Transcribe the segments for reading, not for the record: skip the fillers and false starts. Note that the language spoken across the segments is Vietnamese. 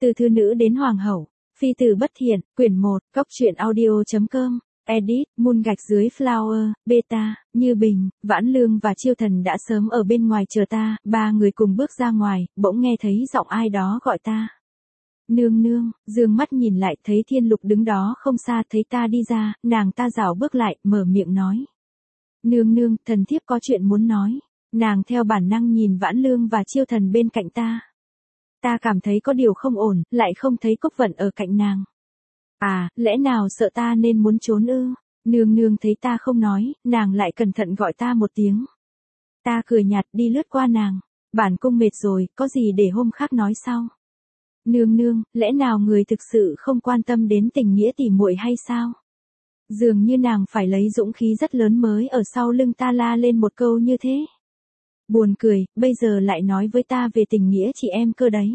Từ thư nữ đến hoàng hậu, phi tử bất thiện, quyển 1, góc truyện audio.com, edit, moon gạch dưới flower, beta, Như Bình, Vãn Lương và Chiêu Thần đã sớm ở bên ngoài chờ ta, ba người cùng bước ra ngoài, bỗng nghe thấy giọng ai đó gọi ta. Nương nương, dương mắt nhìn lại thấy Thiên Lục đứng đó không xa, thấy ta đi ra, nàng ta rảo bước lại, mở miệng nói. Nương nương, thần thiếp có chuyện muốn nói. Nàng theo bản năng nhìn Vãn Lương và Chiêu Thần bên cạnh ta. Ta cảm thấy có điều không ổn, lại không thấy Cốc Vận ở cạnh nàng. À, lẽ nào sợ ta nên muốn trốn ư? Nương nương thấy ta không nói, nàng lại cẩn thận gọi ta một tiếng. Ta cười nhạt đi lướt qua nàng. Bản cung mệt rồi, có gì để hôm khác nói sau. Nương nương, lẽ nào người thực sự không quan tâm đến tình nghĩa tỉ muội hay sao? Dường như nàng phải lấy dũng khí rất lớn mới ở sau lưng ta la lên một câu như thế. Buồn cười, bây giờ lại nói với ta về tình nghĩa chị em cơ đấy.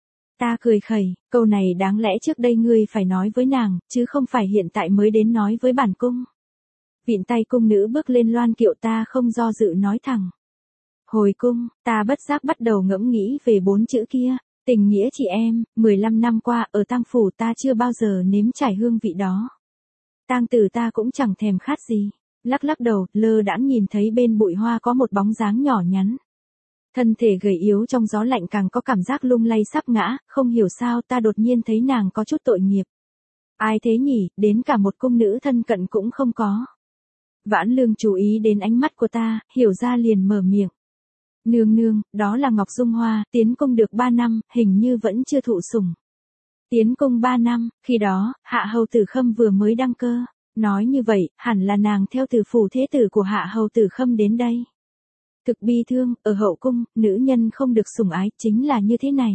Ta cười khẩy, câu này đáng lẽ trước đây ngươi phải nói với nàng, chứ không phải hiện tại mới đến nói với bản cung. Vịn tay cung nữ bước lên loan kiệu, ta không do dự nói thẳng. Hồi cung, ta bất giác bắt đầu ngẫm nghĩ về 4 chữ kia, tình nghĩa chị em, 15 năm qua ở tang phủ ta chưa bao giờ nếm trải hương vị đó. Tang tử ta cũng chẳng thèm khát gì. Lắc lắc đầu, lơ đãng nhìn thấy bên bụi hoa có một bóng dáng nhỏ nhắn. Thân thể gầy yếu trong gió lạnh càng có cảm giác lung lay sắp ngã, không hiểu sao ta đột nhiên thấy nàng có chút tội nghiệp. Ai thế nhỉ, đến cả một cung nữ thân cận cũng không có. Vãn Lương chú ý đến ánh mắt của ta, hiểu ra liền mở miệng. Nương nương, đó là Ngọc Dung Hoa, tiến cung được 3 năm, hình như vẫn chưa thụ sủng. Tiến cung 3 năm, khi đó, Hạ Hầu Tử Khâm vừa mới đăng cơ. Nói như vậy, hẳn là nàng theo từ phủ thế tử của Hạ Hầu Tử Khâm đến đây. Thực bi thương, ở hậu cung, nữ nhân không được sủng ái, chính là như thế này.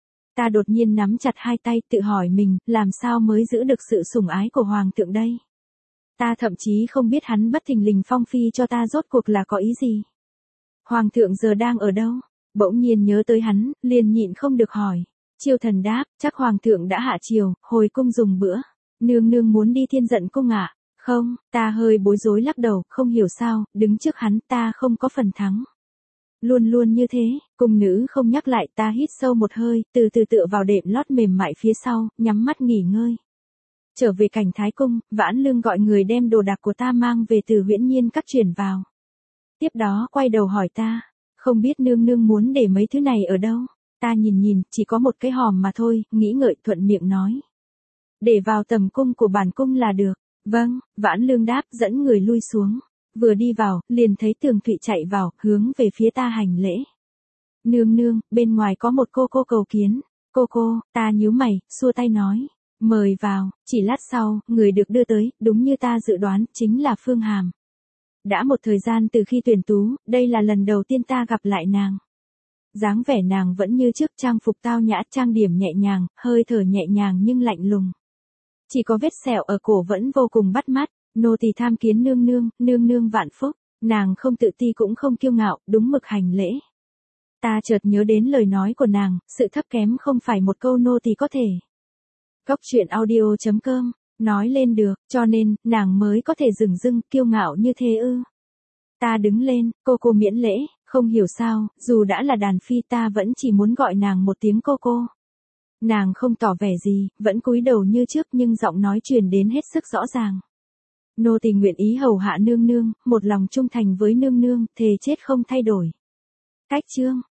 Ta đột nhiên nắm chặt hai tay, tự hỏi mình, làm sao mới giữ được sự sủng ái của Hoàng thượng đây? Ta thậm chí không biết hắn bất thình lình phong phi cho ta rốt cuộc là có ý gì. Hoàng thượng giờ đang ở đâu? Bỗng nhiên nhớ tới hắn, liền nhịn không được hỏi. Chiêu Thần đáp, chắc Hoàng thượng đã hạ triều, hồi cung dùng bữa. Nương nương muốn đi Thiên Dận cung ạ? Không, ta hơi bối rối lắc đầu, không hiểu sao, đứng trước hắn ta không có phần thắng. Luôn luôn như thế, cung nữ không nhắc lại, ta hít sâu một hơi, từ từ tựa vào đệm lót mềm mại phía sau, nhắm mắt nghỉ ngơi. Trở về cảnh Thái cung, Vãn Lương gọi người đem đồ đạc của ta mang về từ Huyễn Nhiên các chuyển vào. Tiếp đó quay đầu hỏi ta, không biết nương nương muốn để mấy thứ này ở đâu? Ta nhìn, chỉ có một cái hòm mà thôi, nghĩ ngợi thuận miệng nói. Để vào tầm cung của bản cung là được. Vâng, Vãn Lương đáp, dẫn người lui xuống. Vừa đi vào, liền thấy Tường Thụy chạy vào, hướng về phía ta hành lễ. Nương nương, bên ngoài có một cô cầu kiến. Cô, ta nhíu mày, xua tay nói. Mời vào, chỉ lát sau, người được đưa tới, đúng như ta dự đoán, chính là Phương Hàm. Đã một thời gian từ khi tuyển tú, đây là lần đầu tiên ta gặp lại nàng. Dáng vẻ nàng vẫn như trước, trang phục tao nhã, trang điểm nhẹ nhàng, hơi thở nhẹ nhàng nhưng lạnh lùng. Chỉ có vết sẹo ở cổ vẫn vô cùng bắt mắt. Nô tỳ tham kiến nương nương vạn phúc. Nàng không tự ti cũng không kiêu ngạo, đúng mực hành lễ. Ta chợt nhớ đến lời nói của nàng, sự thấp kém không phải một câu nô tỳ có thể. Góc truyện audio.com, nói lên được, cho nên, nàng mới có thể dửng dưng, kiêu ngạo như thế ư. Ta đứng lên, cô miễn lễ, không hiểu sao, dù đã là đàn phi ta vẫn chỉ muốn gọi nàng một tiếng cô. Nàng không tỏ vẻ gì, vẫn cúi đầu như trước nhưng giọng nói truyền đến hết sức rõ ràng. Nô tỳ nguyện ý hầu hạ nương nương, một lòng trung thành với nương nương, thề chết không thay đổi. Cách chương.